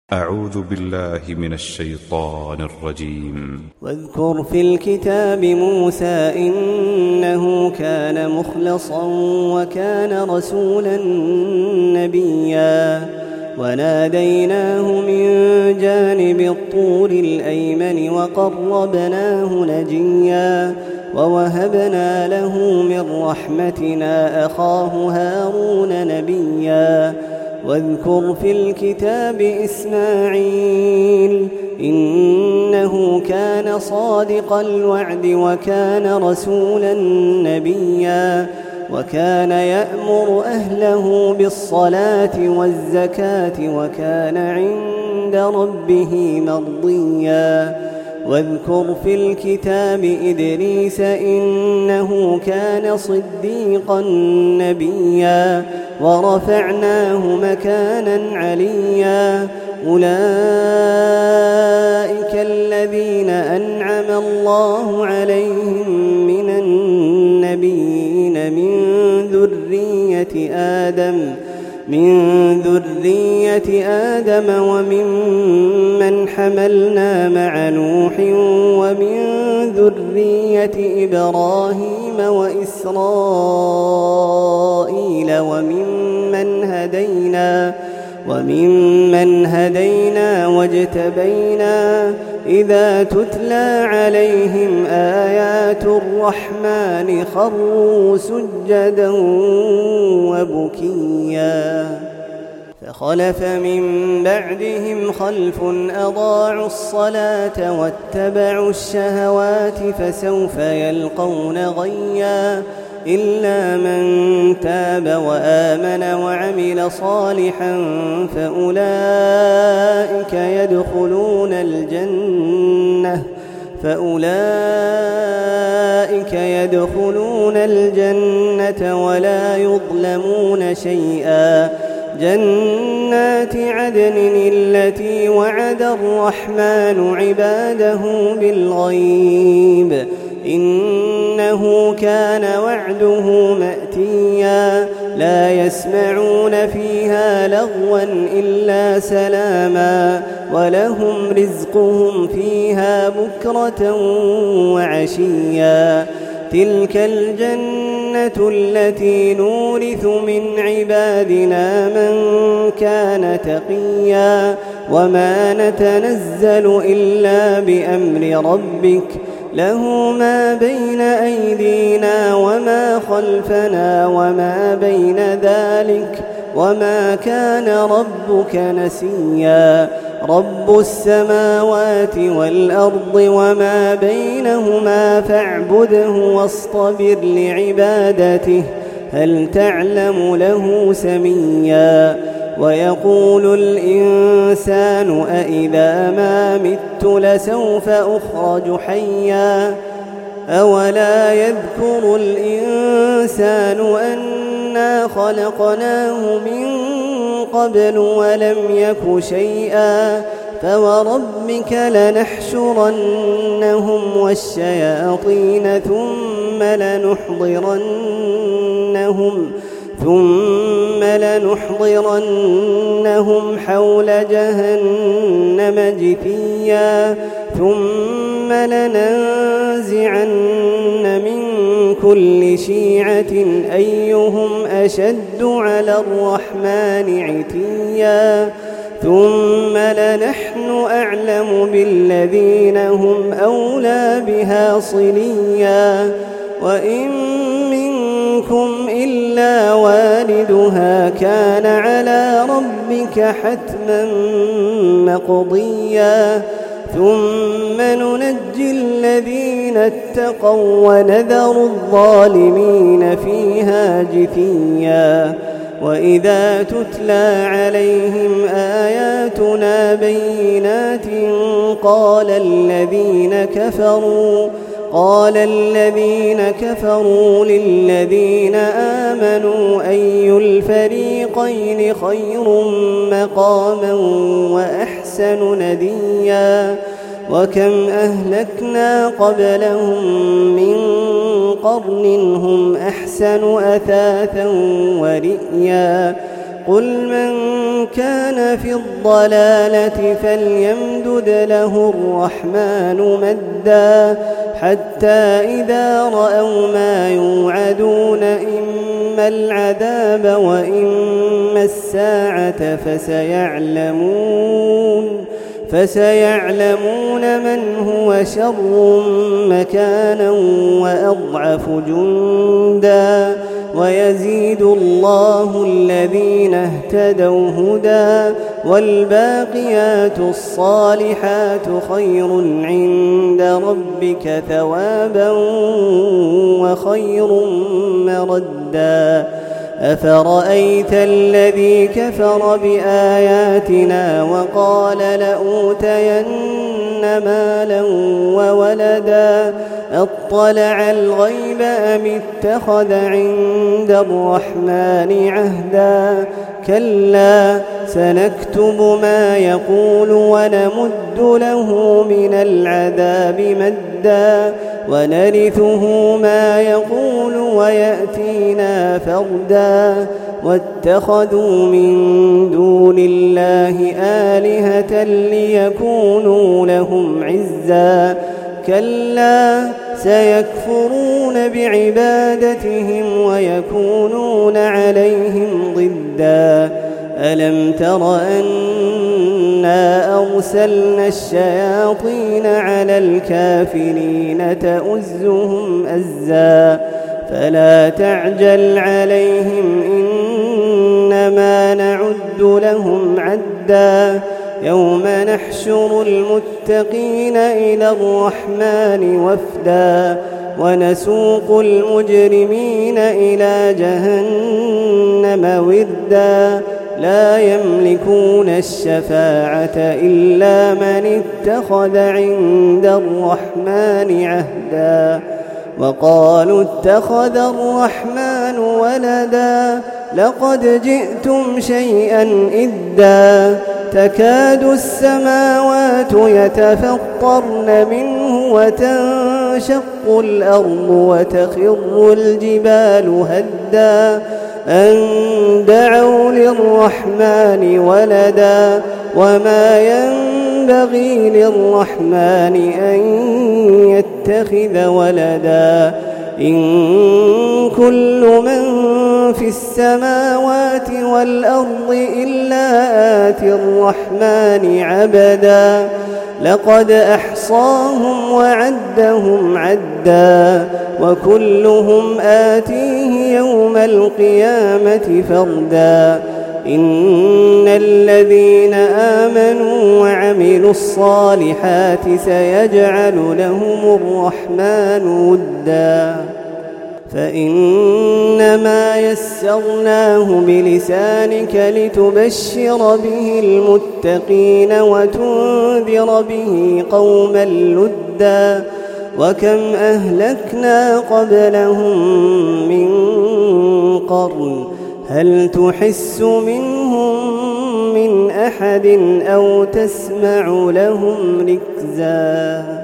أعوذ بالله من الشيطان الرجيم. واذكر في الكتاب موسى إنه كان مخلصا وكان رسولا نبيا وناديناه من جانب الطور الأيمن وقربناه نجيا ووهبنا له من رحمتنا أخاه هارون نبيا واذكر في الكتاب إسماعيل إنه كان صادق الوعد وكان رسولا نبيا وكان يأمر أهله بالصلاة والزكاة وكان عند ربه مرضيا واذكر في الكتاب إدريس إنه كان صديقا نبيا ورفعناه مكانا عليا أولئك الذين أنعم الله عليهم من النبيين من ذرية آدم وممن حملنا مع نوح ومن ذرية إبراهيم وإسرائيل وممن هدينا واجتبينا إذا تتلى عليهم آيات الرحمن خروا سجدا وبكيا فخلف من بعدهم خلف أضاعوا الصلاة واتبعوا الشهوات فسوف يلقون غيا إلا من تاب وآمن وعمل صالحا فأولئك يدخلون الجنة ولا يظلمون شيئا جنات عدن التي وعد الرحمن عباده بالغيب إنه كان وعده مأتيا لا يسمعون فيها لغوا إلا سلاما ولهم رزقهم فيها بكرة وعشيا تلك الجنة التي نورث من عبادنا من كان تقيا وما نتنزل إلا بأمر ربك له ما بين أيدينا وما خلفنا وما بين ذلك وما كان ربك نسيا رب السماوات والأرض وما بينهما فاعبده واصطبر لعبادته هل تعلم له سميا ويقول الإنسان أإذا ما مت لسوف أخرج حيا أولا يذكر الإنسان أنا خلقناه من قبل ولم يك شيئا فوربك لنحشرنهم والشياطين ثم لنحضرنهم حول جهنم جثيا ثم لننزعن من كل شيعة أيهم أشد على الرحمن عتيا ثم لنحن أعلم بالذين هم أولى بها صليا وإن منكم إلا واردها كان على ربك حتما مقضيا ثم ننجي الذين اتقوا ونذر الظالمين فيها جثيا وإذا تتلى عليهم آياتنا بينات قال الذين كفروا للذين آمنوا أي الفريقين خير مقاما وأحسن نديا وكم أهلكنا قبلهم من قرن هم أحسن أثاثا ورئيا قل من كان في الضلالة فليمدد له الرحمن مدا حتى إذا رأوا ما يوعدون إما العذاب وإما الساعة فسيعلمون من هو شر مكانا وأضعف جندا ويزيد الله الذين اهتدوا هدى والباقيات الصالحات خير عند ربك ثوابا وخير مردا أفرأيت الذي كفر بآياتنا وقال لأوتين مالا وولدا أطلع الغيب أم اتخذ عند الرحمن عهدا كلا سنكتب ما يقول ونمد له من العذاب مدا ونرثه ما يقول ويأتينا فردا واتخذوا من دون الله آلهة ليكونوا لهم عزا كلا سيكفرون بعبادتهم ويكونون عليهم ضدا ألم تر أنا أرسلنا الشياطين على الكافرين تؤزهم أزا فلا تعجل عليهم إنما نعد لهم عدا يوم نحشر المتقين إلى الرحمن وفدا ونسوق المجرمين إلى جهنم وردا لا يملكون الشفاعة إلا من اتخذ عند الرحمن عهدا وقالوا اتخذ الرحمن ولدا لقد جئتم شيئا إدا تكاد السماوات يتفطرن منه وتنشق الأرض وتخر الجبال هدا أن دعوا للرحمن ولدا وما ينبغي للرحمن أن يتخذ ولدا إن كل من في السماوات والأرض إلا آتي الرحمن عبدا لقد أحصاهم وعدهم عدا وكلهم آتيه يوم القيامة فردا إن الذين آمنوا وعملوا الصالحات سيجعل لهم الرحمن ودا فإنما يسرناه بلسانك لتبشر به المتقين وتنذر به قوما لدا وكم أهلكنا قبلهم من قرن هل تحس منهم من أحد أو تسمع لهم ركزا